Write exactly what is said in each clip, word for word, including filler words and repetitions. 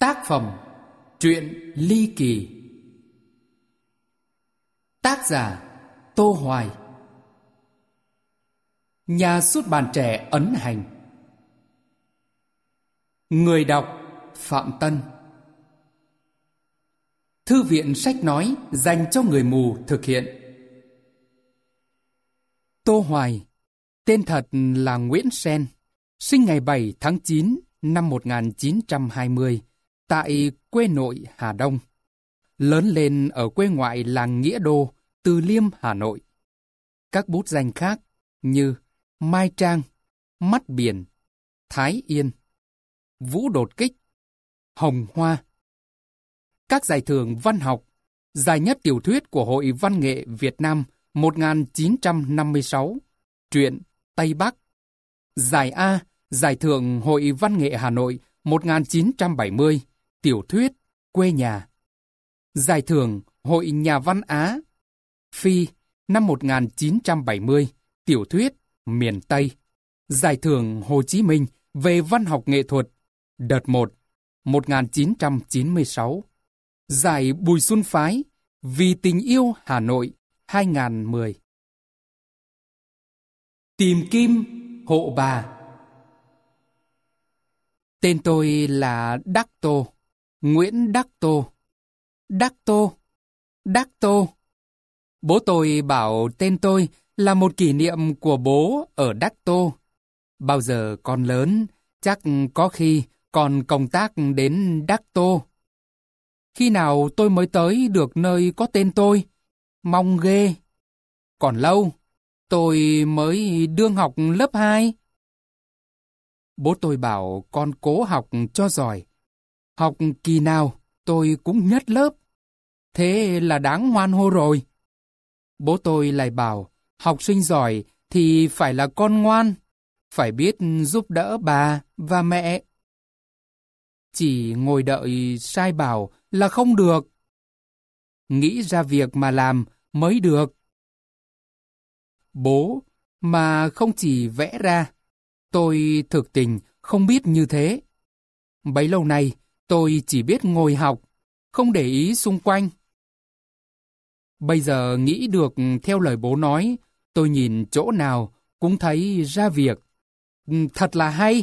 Tác phẩm Truyện ly kỳ. Tác giả Tô Hoài. Nhà xuất bản Trẻ ấn hành. Người đọc Phạm Tân. Thư viện sách nói dành cho người mù thực hiện. Tô Hoài, tên thật là Nguyễn Sen, sinh ngày bảy tháng chín năm một nghìn chín trăm hai mươi tại quê nội Hà Đông. Lớn lên ở quê ngoại làng Nghĩa Đô, Từ Liêm, Hà Nội. Các bút danh khác như Mai Trang, Mắt Biển, Thái Yên, Vũ Đột Kích, Hồng Hoa. Các giải thưởng văn học, giải nhất tiểu thuyết của Hội Văn nghệ Việt Nam một nghìn chín trăm năm mươi sáu, truyện Tây Bắc. Giải A, giải thưởng Hội Văn nghệ Hà Nội một nghìn chín trăm bảy mươi, tiểu thuyết Quê Nhà. Giải thưởng Hội Nhà văn Á, Phi, năm một nghìn chín trăm bảy mươi, tiểu thuyết Miền Tây. Giải thưởng Hồ Chí Minh về văn học nghệ thuật, đợt một, một nghìn chín trăm chín mươi sáu. Giải Bùi Xuân Phái, Vì tình yêu Hà Nội, hai nghìn mười. Tìm kim hộ bà. Tên tôi là Đắc Tô, Nguyễn Đắc Tô. Đắc Tô, Đắc Tô. Bố tôi bảo tên tôi là một kỷ niệm của bố ở Đắc Tô. Bao giờ con lớn, chắc có khi còn công tác đến Đắc Tô. Khi nào tôi mới tới được nơi có tên tôi? Mong ghê. Còn lâu, tôi mới đương học lớp hai. Bố tôi bảo con cố học cho giỏi. Học kỳ nào tôi cũng nhất lớp. Thế là đáng hoan hô rồi. Bố tôi lại bảo học sinh giỏi thì phải là con ngoan, phải biết giúp đỡ bà và mẹ. Chỉ ngồi đợi sai bảo là không được. Nghĩ ra việc mà làm mới được. Bố mà không chỉ vẽ ra, tôi thực tình không biết như thế. Bấy lâu nay tôi chỉ biết ngồi học, không để ý xung quanh. Bây giờ nghĩ được theo lời bố nói, tôi nhìn chỗ nào cũng thấy ra việc. Thật là hay.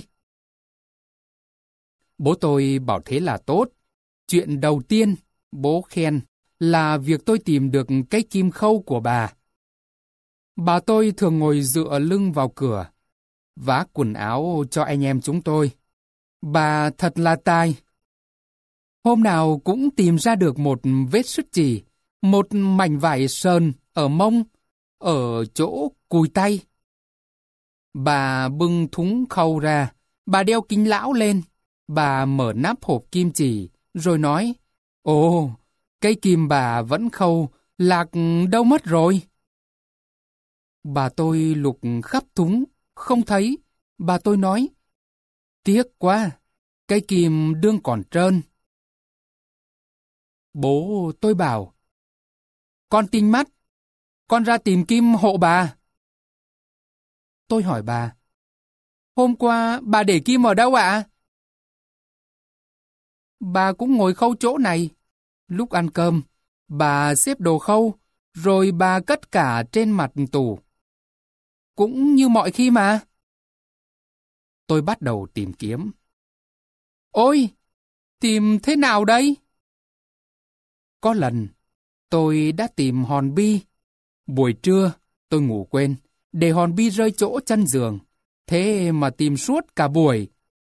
Bố tôi bảo thế là tốt. Chuyện đầu tiên bố khen là việc tôi tìm được cái kim khâu của bà. Bà tôi thường ngồi dựa lưng vào cửa, vá quần áo cho anh em chúng tôi. Bà thật là tài. Hôm nào cũng tìm ra được một vết sứt chỉ, một mảnh vải sờn ở mông, ở chỗ cùi tay. Bà bưng thúng khâu ra, bà đeo kính lão lên, bà mở nắp hộp kim chỉ, rồi nói, ồ, cây kim bà vẫn khâu, lạc đâu mất rồi? Bà tôi lục khắp thúng, không thấy. Bà tôi nói, tiếc quá, cây kim đương còn trơn. Bố tôi bảo, con tinh mắt, con ra tìm kim hộ bà. Tôi hỏi bà, hôm qua bà để kim ở đâu ạ? Bà cũng ngồi khâu chỗ này. Lúc ăn cơm, bà xếp đồ khâu, rồi bà cất cả trên mặt tủ. Cũng như mọi khi mà. Tôi bắt đầu tìm kiếm. Ôi, tìm thế nào đây? Có lần, tôi đã tìm hòn bi. Buổi trưa, tôi ngủ quên, để hòn bi rơi chỗ chân giường. Thế mà tìm suốt cả buổi.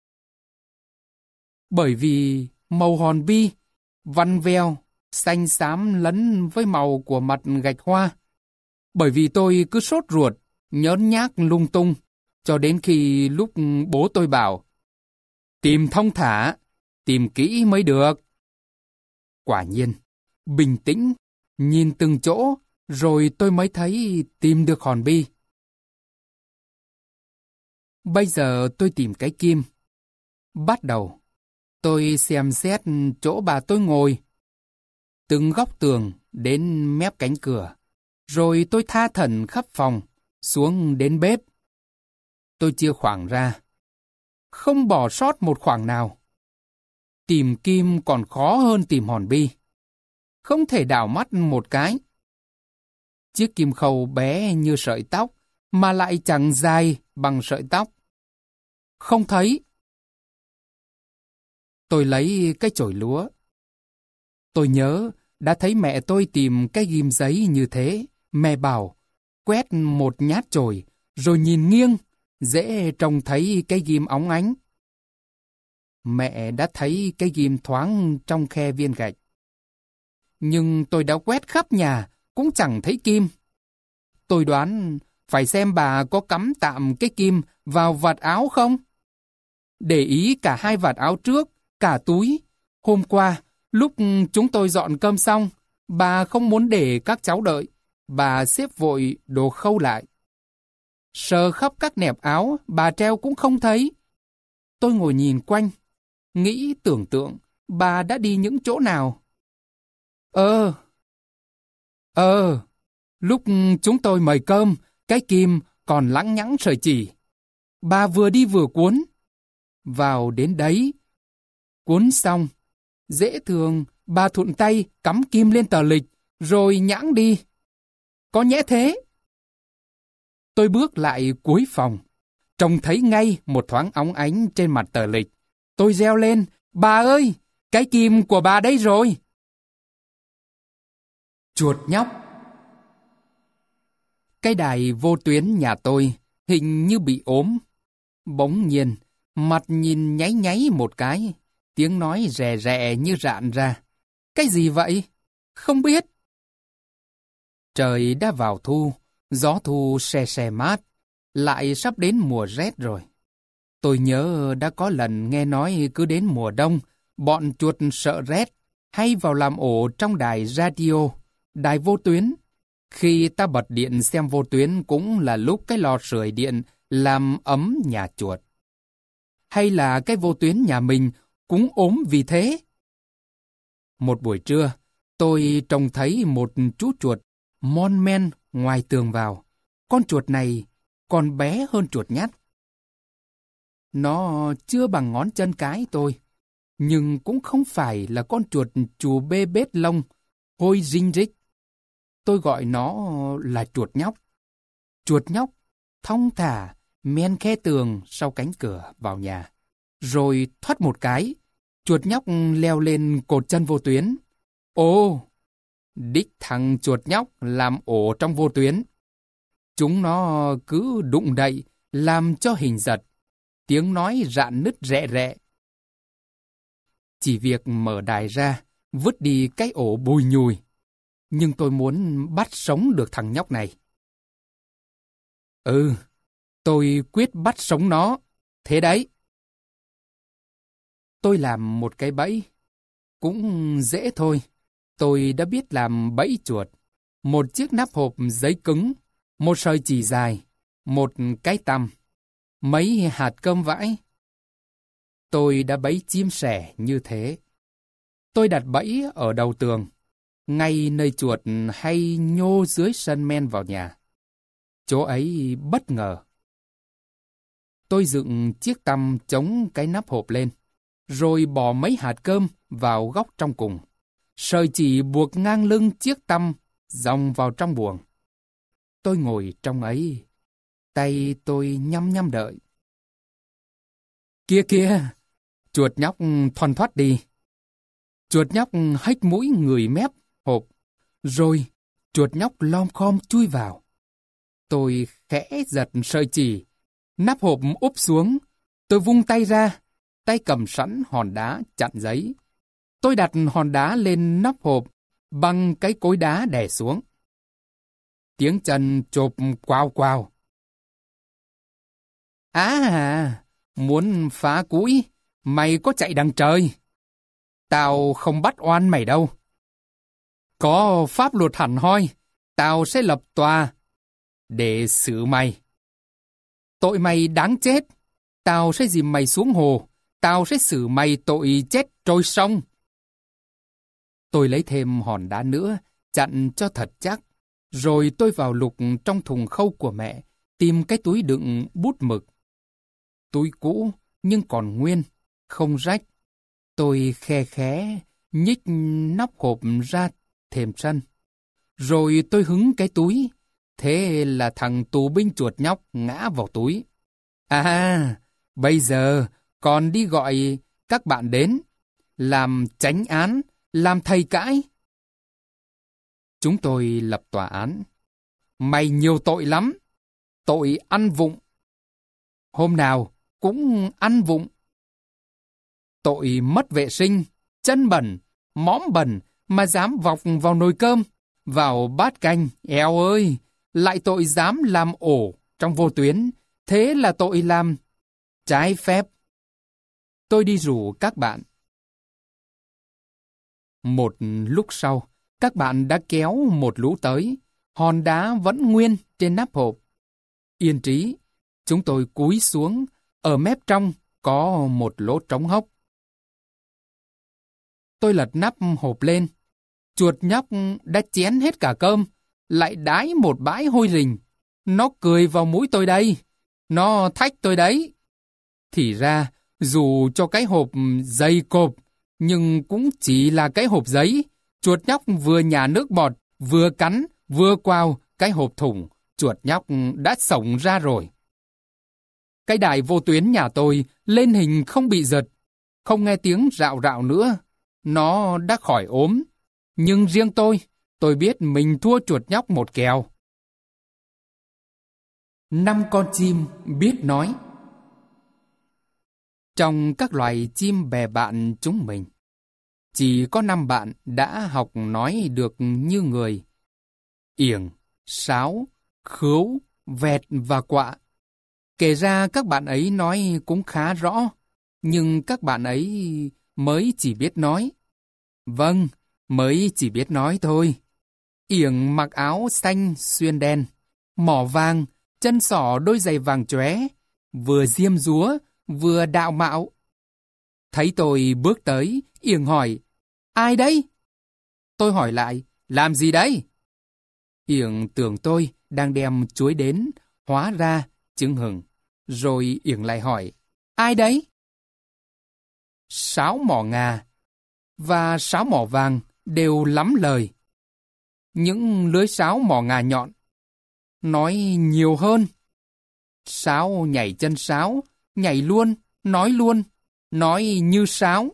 Bởi vì màu hòn bi, vằn veo, xanh xám lẫn với màu của mặt gạch hoa. Bởi vì tôi cứ sốt ruột, nhớn nhác lung tung, cho đến khi lúc bố tôi bảo, tìm thong thả, tìm kỹ mới được. Quả nhiên, bình tĩnh, nhìn từng chỗ, rồi tôi mới thấy tìm được hòn bi. Bây giờ tôi tìm cái kim. Bắt đầu, tôi xem xét chỗ bà tôi ngồi, từng góc tường đến mép cánh cửa, rồi tôi tha thẩn khắp phòng, xuống đến bếp. Tôi chia khoảng ra, không bỏ sót một khoảng nào. Tìm kim còn khó hơn tìm hòn bi. Không thể đảo mắt một cái. Chiếc kim khâu bé như sợi tóc, mà lại chẳng dài bằng sợi tóc. Không thấy. Tôi lấy cái chổi lúa. Tôi nhớ đã thấy mẹ tôi tìm cái ghim giấy như thế. Mẹ bảo, quét một nhát chổi, rồi nhìn nghiêng, dễ trông thấy cái ghim óng ánh. Mẹ đã thấy cái ghim thoáng trong khe viên gạch. Nhưng tôi đã quét khắp nhà, cũng chẳng thấy kim. Tôi đoán phải xem bà có cắm tạm cái kim vào vạt áo không? Để ý cả hai vạt áo trước, cả túi. Hôm qua, lúc chúng tôi dọn cơm xong, bà không muốn để các cháu đợi. Bà xếp vội đồ khâu lại. Sờ khắp các nẹp áo, bà treo cũng không thấy. Tôi ngồi nhìn quanh, nghĩ tưởng tượng bà đã đi những chỗ nào. Ờ, ờ, lúc chúng tôi mời cơm, cái kim còn lẵng nhẵng sợi chỉ. Bà vừa đi vừa cuốn. Vào đến đấy, cuốn xong, dễ thường bà thuận tay cắm kim lên tờ lịch, rồi nhãng đi. Có nhẽ thế. Tôi bước lại cuối phòng, trông thấy ngay một thoáng óng ánh trên mặt tờ lịch. Tôi reo lên, bà ơi, cái kim của bà đây rồi. Chuột nhóc. Cái đài vô tuyến nhà tôi hình như bị ốm. Bỗng nhiên, mặt nhìn nháy nháy một cái, tiếng nói rè rè như rạn ra. Cái gì vậy? Không biết. Trời đã vào thu, gió thu se se mát, lại sắp đến mùa rét rồi. Tôi nhớ đã có lần nghe nói cứ đến mùa đông, bọn chuột sợ rét, hay vào làm ổ trong đài radio, đài vô tuyến. Khi ta bật điện xem vô tuyến cũng là lúc cái lò sưởi điện làm ấm nhà chuột. Hay là cái vô tuyến nhà mình cũng ốm vì thế? Một buổi trưa, tôi trông thấy một chú chuột mon men ngoài tường vào. Con chuột này còn bé hơn chuột nhắt. Nó chưa bằng ngón chân cái tôi, nhưng cũng không phải là con chuột chù bê bết lông, hôi rinh rích. Tôi gọi nó là chuột nhóc. Chuột nhóc thong thả men khe tường sau cánh cửa vào nhà. Rồi thoát một cái, chuột nhóc leo lên cột chân vô tuyến. Ồ, đích thằng chuột nhóc làm ổ trong vô tuyến. Chúng nó cứ đụng đậy, làm cho hình giật. Tiếng nói rạn nứt rẹ rẹ. Chỉ việc mở đài ra, vứt đi cái ổ bùi nhùi. Nhưng tôi muốn bắt sống được thằng nhóc này. Ừ, tôi quyết bắt sống nó. Thế đấy. Tôi làm một cái bẫy. Cũng dễ thôi. Tôi đã biết làm bẫy chuột. Một chiếc nắp hộp giấy cứng, một sợi chỉ dài, một cái tăm, mấy hạt cơm vãi. Tôi đã bẫy chim sẻ như thế. Tôi đặt bẫy ở đầu tường, ngay nơi chuột hay nhô dưới sân men vào nhà. Chỗ ấy bất ngờ. Tôi dựng chiếc tăm chống cái nắp hộp lên, rồi bỏ mấy hạt cơm vào góc trong cùng. Sợi chỉ buộc ngang lưng chiếc tăm, dòng vào trong buồng. Tôi ngồi trong ấy, tay tôi nhăm nhăm đợi. Kia kia, chuột nhóc thoăn thoắt đi. Chuột nhóc hếch mũi ngửi mép hộp, rồi chuột nhóc lom khom chui vào. Tôi khẽ giật sợi chỉ, nắp hộp úp xuống. Tôi vung tay ra, tay cầm sẵn hòn đá chặn giấy. Tôi đặt hòn đá lên nắp hộp bằng cái cối đá đè xuống. Tiếng chân chộp quao quao. À, muốn phá cũi, mày có chạy đằng trời. Tao không bắt oan mày đâu. Có pháp luật hẳn hoi, tao sẽ lập tòa để xử mày. Tội mày đáng chết, tao sẽ dìm mày xuống hồ, tao sẽ xử mày tội chết trôi sông. Tôi lấy thêm hòn đá nữa, chặn cho thật chắc. Rồi tôi vào lục trong thùng khâu của mẹ, tìm cái túi đựng bút mực. Túi cũ nhưng còn nguyên, không rách. Tôi khe khé nhích nắp hộp ra thềm sân. Rồi tôi hứng cái túi. Thế là thằng tù binh chuột nhóc ngã vào túi. À, bây giờ còn đi gọi các bạn đến. Làm chánh án, làm thầy cãi. Chúng tôi lập tòa án. Mày nhiều tội lắm. Tội ăn vụng. Hôm nào cũng ăn vụng. Tội mất vệ sinh, chân bẩn, mõm bẩn mà dám vọc vào nồi cơm, vào bát canh, eo ơi, lại tội dám làm ổ trong vô tuyến, thế là tội làm trái phép. Tôi đi rủ các bạn. Một lúc sau, các bạn đã kéo một lũ tới, hòn đá vẫn nguyên trên nắp hộp. Yên trí, chúng tôi cúi xuống, ở mép trong có một lỗ trống hốc. Tôi lật nắp hộp lên. Chuột nhóc đã chén hết cả cơm, lại đái một bãi hôi rình. Nó cười vào mũi tôi đây. Nó thách tôi đấy. Thì ra, dù cho cái hộp dày cộp, nhưng cũng chỉ là cái hộp giấy. Chuột nhóc vừa nhả nước bọt, vừa cắn, vừa quao cái hộp thủng. Chuột nhóc đã xổng ra rồi. Cái đài vô tuyến nhà tôi lên hình không bị giật, không nghe tiếng rạo rạo nữa. Nó đã khỏi ốm. Nhưng riêng tôi, tôi biết mình thua chuột nhóc một kèo. Năm con chim biết nói. Trong các loài chim bè bạn chúng mình, chỉ có năm bạn đã học nói được như người. Yểng, sáo, khứu, vẹt và quạ. Kể ra các bạn ấy nói cũng khá rõ, nhưng các bạn ấy mới chỉ biết nói. Vâng, mới chỉ biết nói thôi. Yểng mặc áo xanh xuyên đen, mỏ vàng, chân sỏ đôi giày vàng chóe, vừa diêm dúa, vừa đạo mạo. Thấy tôi bước tới, Yểng hỏi, ai đấy? Tôi hỏi lại, làm gì đấy? Yểng tưởng tôi đang đem chuối đến, hóa ra trứng hừng. Rồi Yểng lại hỏi, ai đấy? Sáo mỏ ngà và sáo mỏ vàng đều lắm lời. Những lưới sáo mỏ ngà nhọn nói nhiều hơn. Sáo nhảy chân sáo, nhảy luôn, nói luôn, nói như sáo.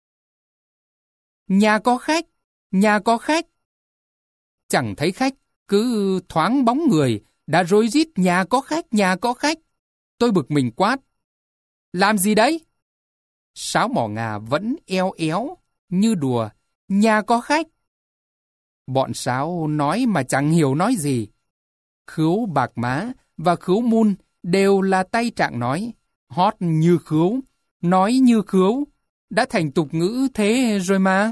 Nhà có khách, nhà có khách. Chẳng thấy khách, cứ thoáng bóng người, đã rối rít nhà có khách, nhà có khách. Tôi bực mình quát. Làm gì đấy? Sáo mỏ ngà vẫn eo éo, như đùa, nhà có khách. Bọn sáo nói mà chẳng hiểu nói gì. Khứu bạc má và khứu mun đều là tay trạng nói, hót như khứu, nói như khứu, đã thành tục ngữ thế rồi mà.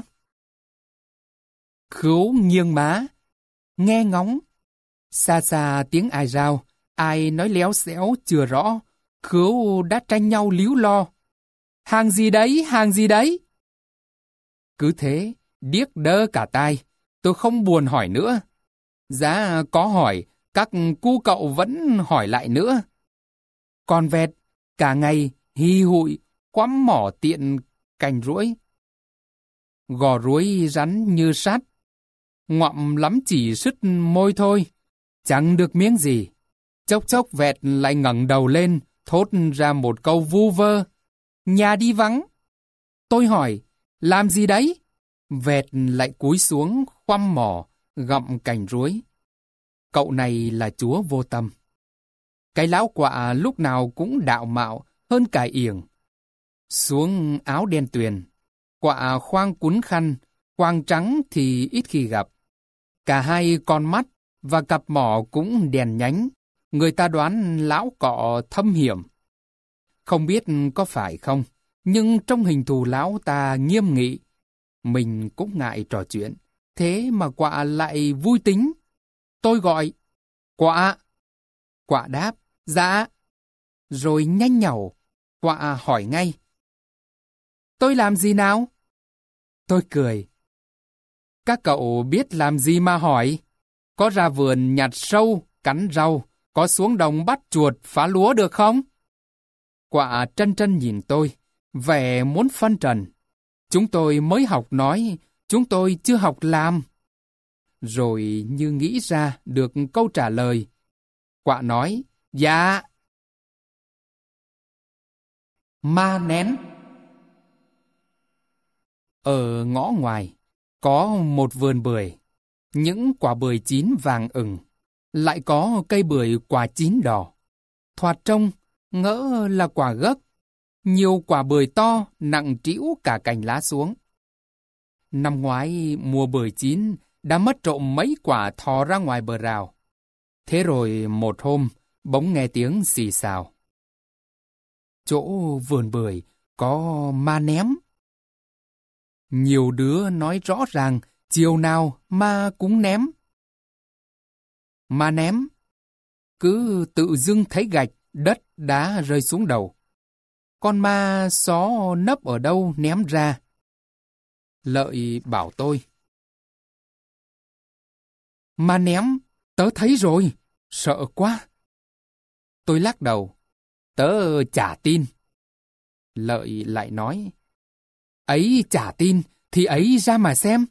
Khứu nghiêng má, nghe ngóng. Xa xa tiếng ai rao, ai nói léo xéo chưa rõ, khứu đã tranh nhau líu lo. Hàng gì đấy, hàng gì đấy? Cứ thế, điếc đơ cả tai, tôi không buồn hỏi nữa. Giá có hỏi, các cu cậu vẫn hỏi lại nữa. Còn vẹt, cả ngày hi hụi, quắm mỏ tiện cành ruỗi. Gò ruối rắn như sắt, ngoậm lắm chỉ sứt môi thôi, chẳng được miếng gì. Chốc chốc vẹt lại ngẩng đầu lên, thốt ra một câu vu vơ. Nhà đi vắng. Tôi hỏi, làm gì đấy? Vẹt lại cúi xuống, khoăm mỏ, gặm cành ruối. Cậu này là chúa vô tâm. Cái lão quạ lúc nào cũng đạo mạo hơn cả Yểng. Xuống áo đen tuyền, quạ khoang cuốn khăn, quàng trắng thì ít khi gặp. Cả hai con mắt và cặp mỏ cũng đèn nhánh, người ta đoán lão cọ thâm hiểm. Không biết có phải không, nhưng trong hình thù lão ta nghiêm nghị. Mình cũng ngại trò chuyện, thế mà quạ lại vui tính. Tôi gọi, quạ. Quạ đáp, dạ. Rồi nhanh nhảu, quạ hỏi ngay. Tôi làm gì nào? Tôi cười. Các cậu biết làm gì mà hỏi? Có ra vườn nhặt sâu, cắn rau, có xuống đồng bắt chuột, phá lúa được không? Quạ trân trân nhìn tôi, vẻ muốn phân trần. Chúng tôi mới học nói, chúng tôi chưa học làm. Rồi như nghĩ ra được câu trả lời. Quạ nói, dạ. Ma nén. Ở ngõ ngoài, có một vườn bưởi. Những quả bưởi chín vàng ửng. Lại có cây bưởi quả chín đỏ. Thoạt trông, ngỡ là quả gấc. Nhiều quả bưởi to, nặng trĩu cả cành lá xuống. Năm ngoái, mùa bưởi chín, đã mất trộm mấy quả thò ra ngoài bờ rào. Thế rồi một hôm, bỗng nghe tiếng xì xào. Chỗ vườn bưởi có ma ném. Nhiều đứa nói rõ ràng, chiều nào ma cũng ném. Ma ném, cứ tự dưng thấy gạch, đất, đá rơi xuống đầu. Con ma xó nấp ở đâu ném ra. Lợi bảo tôi. Ma ném, tớ thấy rồi, sợ quá. Tôi lắc đầu, tớ chả tin. Lợi lại nói, ấy chả tin, thì ấy ra mà xem.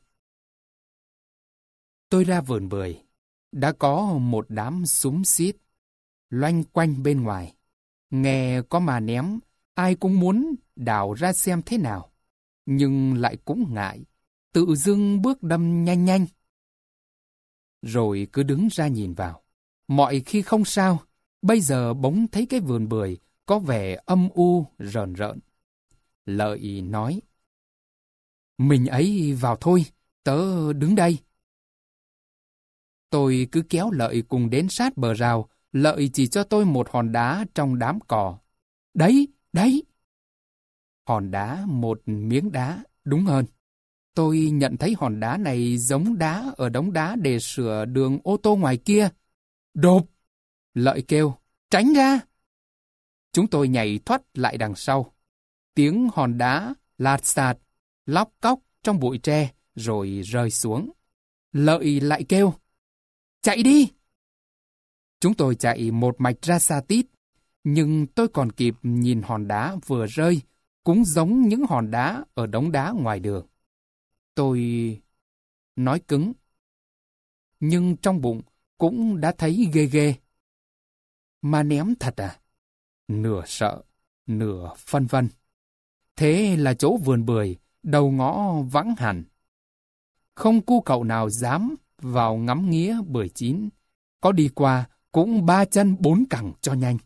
Tôi ra vườn bưởi, đã có một đám xúm xít, loanh quanh bên ngoài. Nghe có ma ném, ai cũng muốn đào ra xem thế nào, nhưng lại cũng ngại, tự dưng bước đâm nhanh nhanh. Rồi cứ đứng ra nhìn vào. Mọi khi không sao, bây giờ bỗng thấy cái vườn bưởi có vẻ âm u rờn rợn. Lợi nói, mình ấy vào thôi, tớ đứng đây. Tôi cứ kéo Lợi cùng đến sát bờ rào. Lợi chỉ cho tôi một hòn đá trong đám cỏ. Đấy, đấy. Hòn đá, một miếng đá, đúng hơn. Tôi nhận thấy hòn đá này giống đá ở đống đá để sửa đường ô tô ngoài kia. Đột! Lợi kêu, tránh ra! Chúng tôi nhảy thoát lại đằng sau. Tiếng hòn đá lạt xạt, lóc cóc trong bụi tre rồi rơi xuống. Lợi lại kêu, chạy đi! Chúng tôi chạy một mạch ra xa tít, nhưng tôi còn kịp nhìn hòn đá vừa rơi, cũng giống những hòn đá ở đống đá ngoài đường. Tôi nói cứng, nhưng trong bụng cũng đã thấy ghê ghê. Ma ném thật à? Nửa sợ, nửa phân vân. Thế là chỗ vườn bưởi, đầu ngõ vắng hẳn. Không cu cậu nào dám vào ngắm nghía bưởi chín. Có đi qua cũng ba chân bốn cẳng cho nhanh.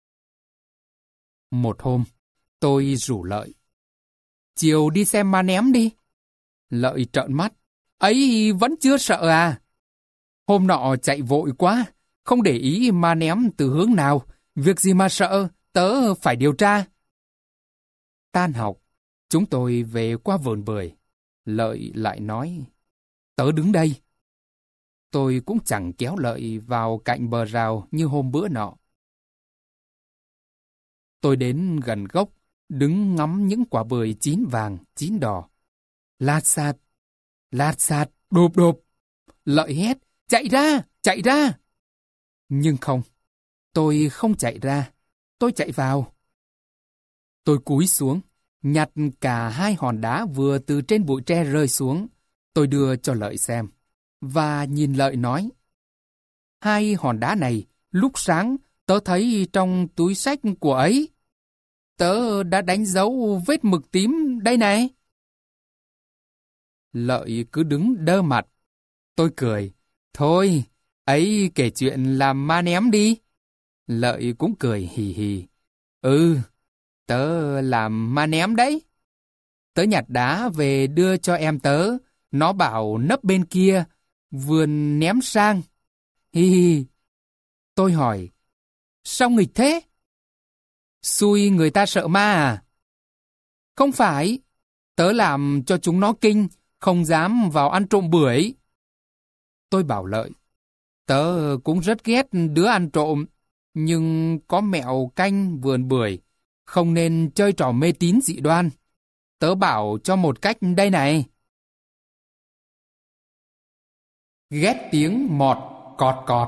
Một hôm, tôi rủ Lợi. Chiều đi xem ma ném đi. Lợi trợn mắt. Ấy vẫn chưa sợ à? Hôm nọ chạy vội quá, không để ý ma ném từ hướng nào. Việc gì mà sợ, tớ phải điều tra. Tan học, chúng tôi về qua vườn bưởi. Lợi lại nói, tớ đứng đây. Tôi cũng chẳng kéo Lợi vào cạnh bờ rào như hôm bữa nọ. Tôi đến gần gốc, đứng ngắm những quả bưởi chín vàng, chín đỏ. Lát xạt, lát xạt, đột đột. Lợi hét, chạy ra, chạy ra. Nhưng không, tôi không chạy ra, tôi chạy vào. Tôi cúi xuống, nhặt cả hai hòn đá vừa từ trên bụi tre rơi xuống. Tôi đưa cho Lợi xem, và nhìn Lợi nói, hai hòn đá này, lúc sáng tớ thấy trong túi xách của ấy. Tớ đã đánh dấu vết mực tím đây này. Lợi cứ đứng đơ mặt. Tôi cười, thôi, ấy kể chuyện làm ma ném đi. Lợi cũng cười hì hì. Ừ, tớ làm ma ném đấy. Tớ nhặt đá về đưa cho em tớ. Nó bảo nấp bên kia, vườn ném sang. Hi hi. Tôi hỏi, sao nghịch thế? Xui người ta sợ ma à? Không phải, tớ làm cho chúng nó kinh, không dám vào ăn trộm bưởi. Tôi bảo Lợi, tớ cũng rất ghét đứa ăn trộm, nhưng có mẹo canh vườn bưởi, không nên chơi trò mê tín dị đoan. Tớ bảo cho một cách đây này. Ghét tiếng mọt cọt cọt.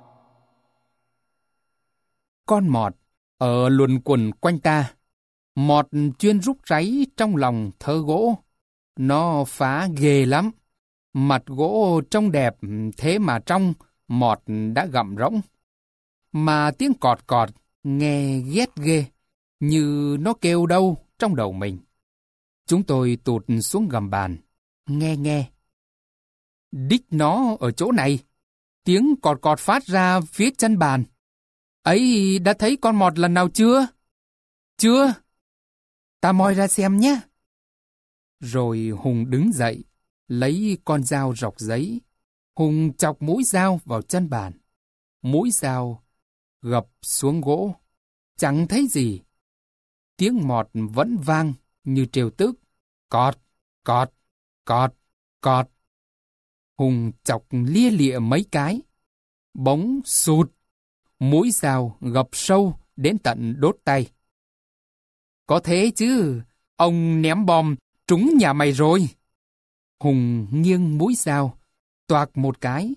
Con mọt ở luồn quần quanh ta. Mọt chuyên rúc ráy trong lòng thớ gỗ. Nó phá ghê lắm. Mặt gỗ trông đẹp, thế mà trong mọt đã gặm rỗng. Mà tiếng cọt cọt, nghe ghét ghê, như nó kêu đâu trong đầu mình. Chúng tôi tụt xuống gầm bàn, nghe nghe. Đích nó ở chỗ này. Tiếng cọt cọt phát ra phía chân bàn. Ấy, đã thấy con mọt lần nào chưa? Chưa? Ta moi ra xem nhé. Rồi Hùng đứng dậy, lấy con dao rọc giấy. Hùng chọc mũi dao vào chân bàn. Mũi dao gập xuống gỗ. Chẳng thấy gì. Tiếng mọt vẫn vang như trêu tức. Cọt, cọt, cọt, cọt. Hùng chọc lia lịa mấy cái. Bỗng sụt. Mũi dao gập sâu đến tận đốt tay. Có thế chứ, ông ném bom trúng nhà mày rồi. Hùng nghiêng mũi dao, toạc một cái.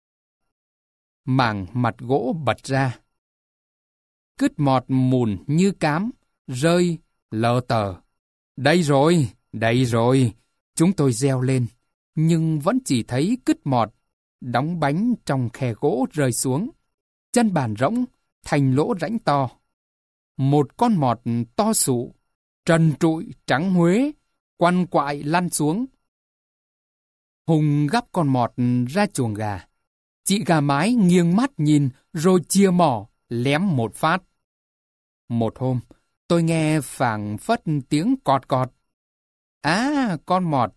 Mảng mặt gỗ bật ra. Cứt mọt mùn như cám, rơi lờ tờ. Đây rồi, đây rồi. Chúng tôi reo lên, nhưng vẫn chỉ thấy cứt mọt đóng bánh trong khe gỗ rơi xuống. Chân bàn rỗng, thành lỗ rãnh to. Một con mọt to sụ, trần trụi trắng huế, quằn quại lăn xuống. Hùng gắp con mọt ra chuồng gà. Chị gà mái nghiêng mắt nhìn rồi chia mỏ, lém một phát. Một hôm, tôi nghe phảng phất tiếng cọt cọt. À, con mọt.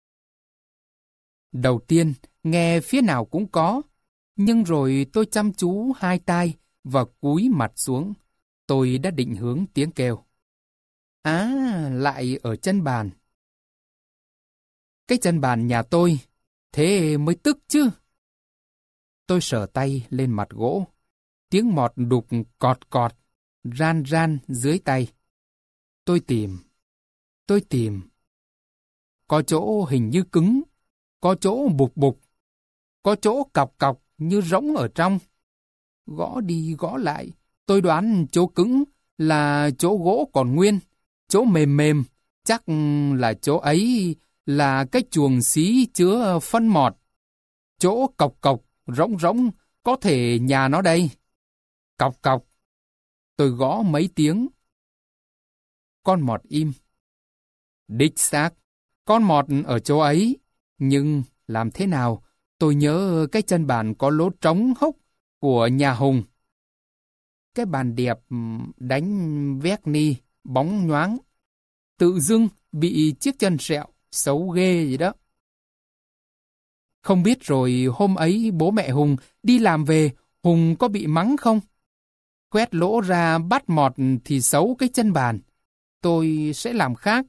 Đầu tiên, nghe phía nào cũng có, nhưng rồi tôi chăm chú hai tai và cúi mặt xuống. Tôi đã định hướng tiếng kêu. À, lại ở chân bàn. Cái chân bàn nhà tôi, thế mới tức chứ. Tôi sờ tay lên mặt gỗ. Tiếng mọt đục cọt cọt, ran ran dưới tay. Tôi tìm, tôi tìm. Có chỗ hình như cứng, có chỗ bục bục, có chỗ cọc cọc như rỗng ở trong. Gõ đi gõ lại, tôi đoán chỗ cứng là chỗ gỗ còn nguyên, chỗ mềm mềm, chắc là chỗ ấy là cái chuồng xí chứa phân mọt. Chỗ cọc cọc, rỗng rỗng, có thể nhà nó đây. Cọc cọc. Tôi gõ mấy tiếng. Con mọt im. Đích xác, con mọt ở chỗ ấy. Nhưng làm thế nào, tôi nhớ cái chân bàn có lỗ trống hốc của nhà Hùng. Cái bàn đẹp đánh verni bóng nhoáng. Tự dưng bị chiếc chân sẹo, xấu ghê vậy đó. Không biết rồi hôm ấy bố mẹ Hùng đi làm về, Hùng có bị mắng không? Quét lỗ ra bắt mọt thì xấu cái chân bàn. Tôi sẽ làm khác.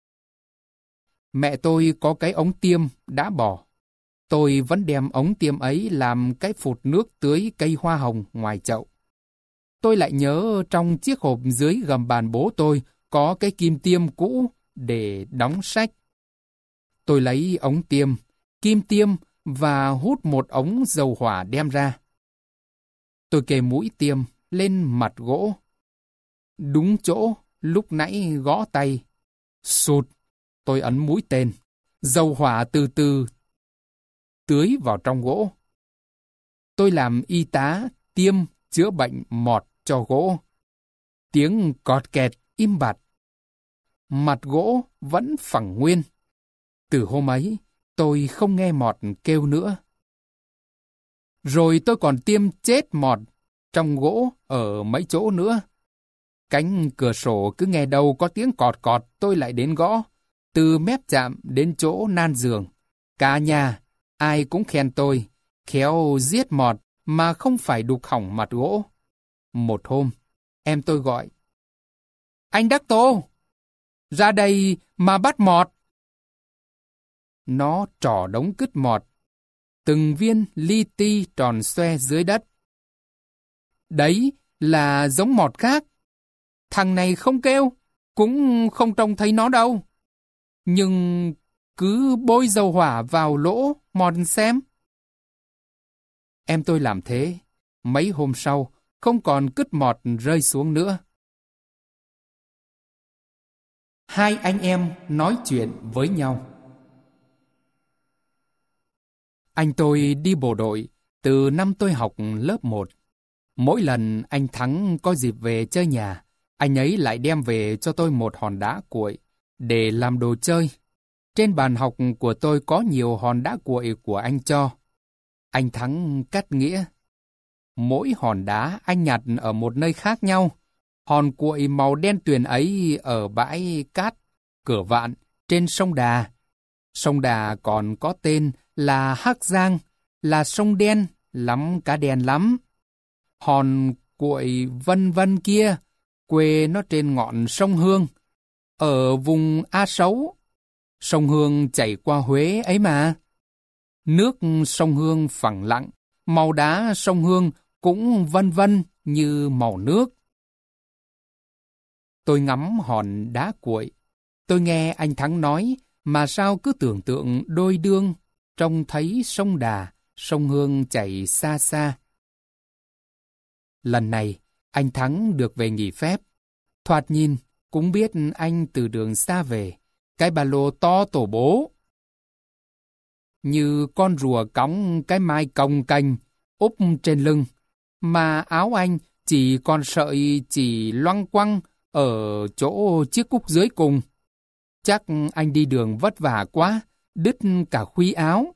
Mẹ tôi có cái ống tiêm đã bỏ. Tôi vẫn đem ống tiêm ấy làm cái phụt nước tưới cây hoa hồng ngoài chậu. Tôi lại nhớ trong chiếc hộp dưới gầm bàn bố tôi có cái kim tiêm cũ để đóng sách. Tôi lấy ống tiêm, kim tiêm và hút một ống dầu hỏa đem ra. Tôi kề mũi tiêm lên mặt gỗ. Đúng chỗ lúc nãy gõ tay. Sụt, tôi ấn mũi tên. Dầu hỏa từ từ tưới vào trong gỗ. Tôi làm y tá tiêm chữa bệnh mọt cho gỗ. Tiếng cọt kẹt im bặt. Mặt gỗ vẫn phẳng nguyên. Từ hôm ấy, tôi không nghe mọt kêu nữa. Rồi tôi còn tiêm chết mọt trong gỗ ở mấy chỗ nữa. Cánh cửa sổ cứ nghe đâu có tiếng cọt cọt, tôi lại đến gõ. Từ mép chạm đến chỗ nan giường. Cả nhà, ai cũng khen tôi, khéo giết mọt mà không phải đục hỏng mặt gỗ. Một hôm, em tôi gọi. Anh Đắc Tô, ra đây mà bắt mọt. Nó trỏ đống cứt mọt, từng viên li ti tròn xoe dưới đất. Đấy là giống mọt khác. Thằng này không kêu, cũng không trông thấy nó đâu. Nhưng cứ bôi dầu hỏa vào lỗ mọt xem. Em tôi làm thế, mấy hôm sau không còn cứt mọt rơi xuống nữa. Hai anh em nói chuyện với nhau. Anh tôi đi bộ đội từ năm tôi học lớp một. Mỗi lần anh Thắng có dịp về chơi nhà, anh ấy lại đem về cho tôi một hòn đá cuội để làm đồ chơi. Trên bàn học của tôi có nhiều hòn đá cuội của anh cho. Anh Thắng cắt nghĩa. Mỗi hòn đá anh nhặt ở một nơi khác nhau. Hòn cuội màu đen tuyền ấy ở bãi cát Cửa Vạn trên sông Đà. Sông Đà còn có tên là Hắc Giang, là sông đen, lắm cá đen lắm. Hòn cuội vân vân kia, quê nó trên ngọn sông Hương, ở vùng A Sấu. Sông Hương chảy qua Huế ấy mà. Nước sông Hương phẳng lặng, màu đá sông Hương cũng vân vân như màu nước. Tôi ngắm hòn đá cuội. Tôi nghe anh Thắng nói, mà sao cứ tưởng tượng đôi đương, trông thấy sông Đà, sông Hương chảy xa xa. Lần này, anh Thắng được về nghỉ phép. Thoạt nhìn, cũng biết anh từ đường xa về, cái ba lô to tổ bố. Như con rùa cõng cái mai cồng cành, úp trên lưng, mà áo anh chỉ còn sợi chỉ loăng quăng ở chỗ chiếc cúc dưới cùng. Chắc anh đi đường vất vả quá, đứt cả khuy áo.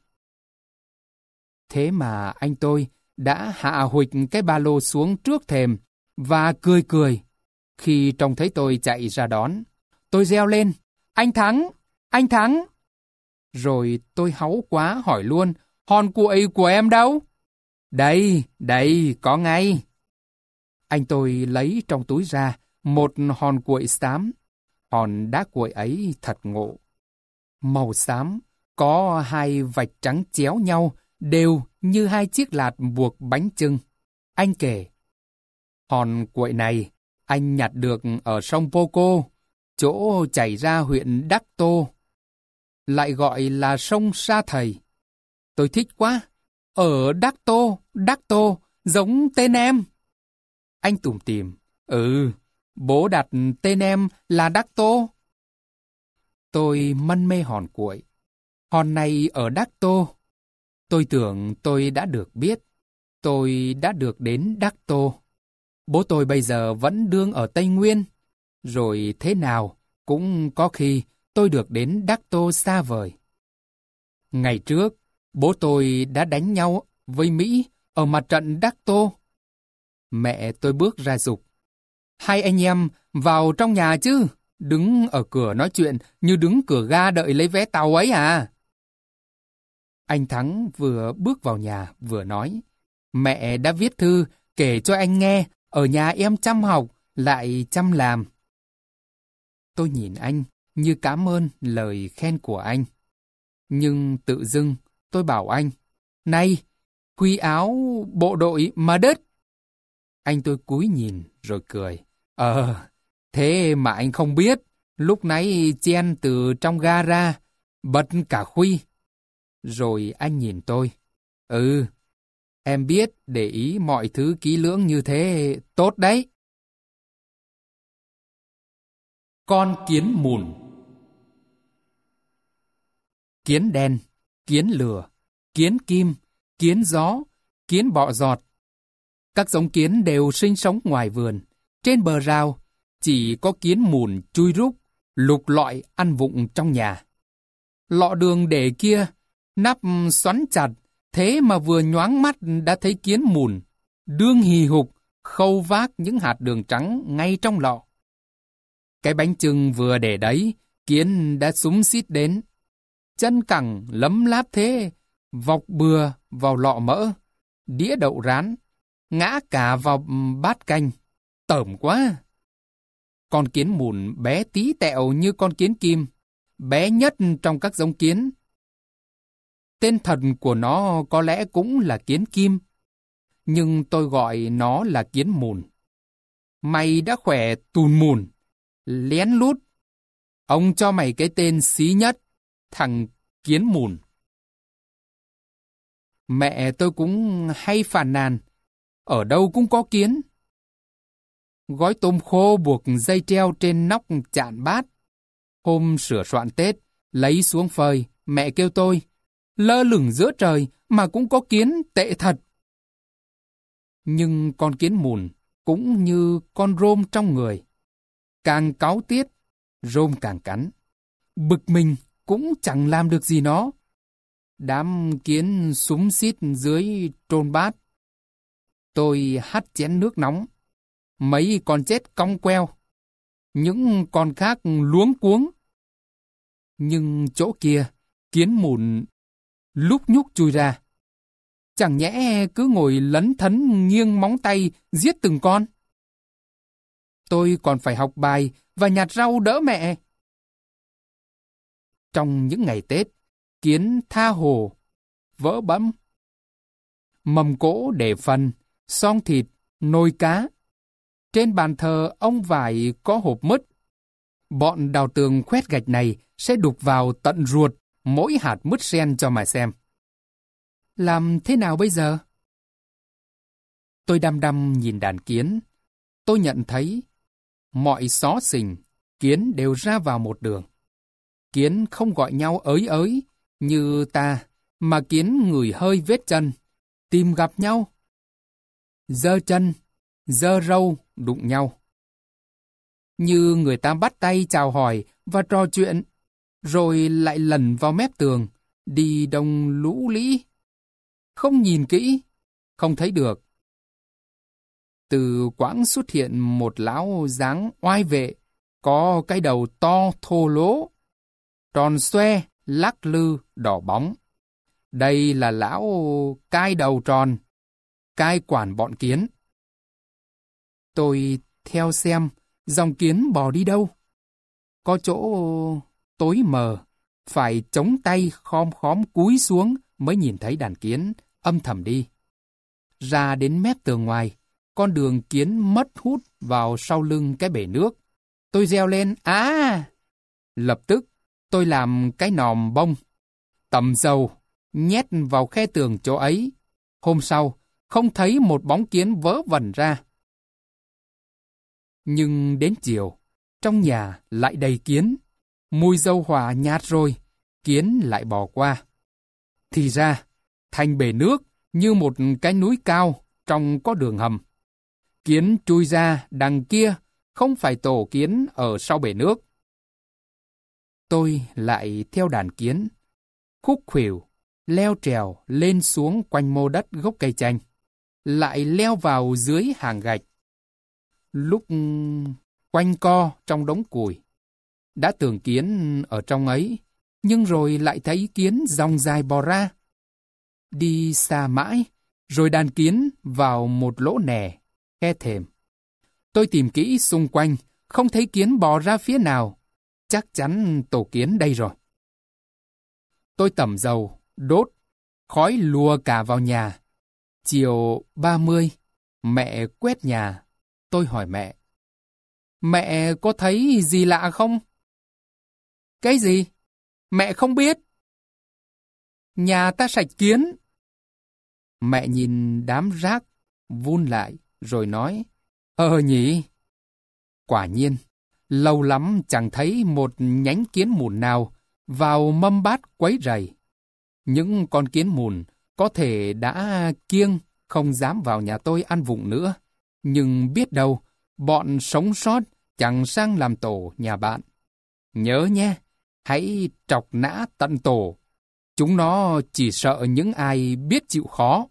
Thế mà anh tôi đã hạ huỵch cái ba lô xuống trước thềm và cười cười. Khi trông thấy tôi chạy ra đón, tôi reo lên, anh Thắng, anh Thắng. Rồi tôi háu quá hỏi luôn, hòn cuội của em đâu? Đây, đây, có ngay. Anh tôi lấy trong túi ra một hòn cuội xám. Hòn đá cuội ấy thật ngộ. Màu xám, có hai vạch trắng chéo nhau, đều như hai chiếc lạt buộc bánh chưng. Anh kể, hòn cuội này anh nhặt được ở sông Poco, chỗ chảy ra huyện Đắc Tô, lại gọi là sông Sa Thầy. Tôi thích quá. Ở Đắc Tô, Đắc Tô, giống tên em. Anh tủm tỉm, ừ, bố đặt tên em là Đắc Tô. Tôi mân mê hòn cuội. Hòn này ở Đắc Tô. Tôi tưởng tôi đã được biết. Tôi đã được đến Đắc Tô. Bố tôi bây giờ vẫn đương ở Tây Nguyên. Rồi thế nào, cũng có khi tôi được đến Đắc Tô xa vời. Ngày trước, bố tôi đã đánh nhau với Mỹ ở mặt trận Đắc Tô. Mẹ tôi bước ra giục, hai anh em vào trong nhà chứ, đứng ở cửa nói chuyện như đứng cửa ga đợi lấy vé tàu ấy à. Anh Thắng vừa bước vào nhà vừa nói, mẹ đã viết thư kể cho anh nghe, ở nhà em chăm học, lại chăm làm. Tôi nhìn anh như cảm ơn lời khen của anh. Nhưng tự dưng tôi bảo anh, này, khuy áo bộ đội mà đứt. Anh tôi cúi nhìn rồi cười. Ờ, thế mà anh không biết, lúc nãy chen từ trong ga ra, bật cả khuy. Rồi anh nhìn tôi. Ừ, em biết để ý mọi thứ kỹ lưỡng như thế, tốt đấy. Con kiến mùn. Kiến đen, kiến lửa, kiến kim, kiến gió, kiến bọ giọt. Các giống kiến đều sinh sống ngoài vườn. Trên bờ rào, chỉ có kiến mùn chui rúc, lục lọi ăn vụng trong nhà. Lọ đường để kia, nắp xoắn chặt, thế mà vừa nhoáng mắt đã thấy kiến mùn, đương hì hục, khâu vác những hạt đường trắng ngay trong lọ. Cái bánh chưng vừa để đấy, kiến đã xúm xít đến. Chân cẳng lấm láp thế, vọc bừa vào lọ mỡ, đĩa đậu rán, ngã cả vào bát canh, tởm quá. Con kiến mùn bé tí tẹo như con kiến kim, bé nhất trong các giống kiến. Tên thật của nó có lẽ cũng là kiến kim, nhưng tôi gọi nó là kiến mùn. Mày đã khỏe tùn mùn, lén lút. Ông cho mày cái tên xí nhất, thằng kiến mùn. Mẹ tôi cũng hay phàn nàn, ở đâu cũng có kiến. Gói tôm khô buộc dây treo trên nóc chạn bát. Hôm sửa soạn Tết, lấy xuống phơi, mẹ kêu tôi, lơ lửng giữa trời mà cũng có kiến tệ thật. Nhưng con kiến mùn cũng như con rôm trong người. Càng cáu tiết, rôm càng cắn. Bực mình cũng chẳng làm được gì nó. Đám kiến xúm xít dưới trôn bát. Tôi hắt chén nước nóng. Mấy con chết cong queo. Những con khác luống cuống. Nhưng chỗ kia, kiến mùn lúc nhúc chui ra. Chẳng nhẽ cứ ngồi lấn thấn nghiêng móng tay giết từng con. Tôi còn phải học bài và nhặt rau đỡ mẹ. Trong những ngày Tết, kiến tha hồ, vỡ bẫm. Mầm cỗ để phần, xong thịt, nồi cá. Trên bàn thờ ông vải có hộp mứt. Bọn đào tường khoét gạch này sẽ đục vào tận ruột mỗi hạt mứt sen cho mà xem. Làm thế nào bây giờ? Tôi đăm đăm nhìn đàn kiến. Tôi nhận thấy mọi xó xình, kiến đều ra vào một đường. Kiến không gọi nhau ới ới như ta, mà kiến ngửi hơi vết chân, tìm gặp nhau. Giơ chân, giơ râu đụng nhau. Như người ta bắt tay chào hỏi và trò chuyện, rồi lại lẩn vào mép tường, đi đông lũ lĩ. Không nhìn kỹ, không thấy được. Từ quãng xuất hiện một lão dáng oai vệ, có cái đầu to thô lỗ, tròn xoe, lắc lư, đỏ bóng. Đây là lão cai đầu tròn, cai quản bọn kiến. Tôi theo xem dòng kiến bò đi đâu. Có chỗ tối mờ, phải chống tay khom khóm cúi xuống mới nhìn thấy đàn kiến âm thầm đi. Ra đến mép tường ngoài, con đường kiến mất hút vào sau lưng cái bể nước. Tôi reo lên, à! Lập tức, tôi làm cái nòm bông, tầm dầu, nhét vào khe tường chỗ ấy. Hôm sau, không thấy một bóng kiến vớ vẩn ra. Nhưng đến chiều, trong nhà lại đầy kiến. Mùi dầu hỏa nhạt rồi, kiến lại bò qua. Thì ra, thành bể nước như một cái núi cao trong có đường hầm. Kiến chui ra đằng kia, không phải tổ kiến ở sau bể nước. Tôi lại theo đàn kiến, khúc khuỷu, leo trèo lên xuống quanh mô đất gốc cây chanh, lại leo vào dưới hàng gạch. Lúc quanh co trong đống củi, đã tưởng kiến ở trong ấy, nhưng rồi lại thấy kiến dòng dài bò ra. Đi xa mãi, rồi đàn kiến vào một lỗ nẻ, khe thềm. Tôi tìm kỹ xung quanh, không thấy kiến bò ra phía nào. Chắc chắn tổ kiến đây rồi. Tôi tẩm dầu, đốt, khói lùa cả vào nhà. Chiều ba mươi, mẹ quét nhà. Tôi hỏi mẹ, mẹ có thấy gì lạ không? Cái gì? Mẹ không biết. Nhà ta sạch kiến. Mẹ nhìn đám rác, vun lại, rồi nói, ờ nhỉ. Quả nhiên, lâu lắm chẳng thấy một nhánh kiến mùn nào vào mâm bát quấy rầy. Những con kiến mùn có thể đã kiêng, không dám vào nhà tôi ăn vụng nữa. Nhưng biết đâu, bọn sống sót chẳng sang làm tổ nhà bạn. Nhớ nhé, hãy trọc nã tận tổ. Chúng nó chỉ sợ những ai biết chịu khó.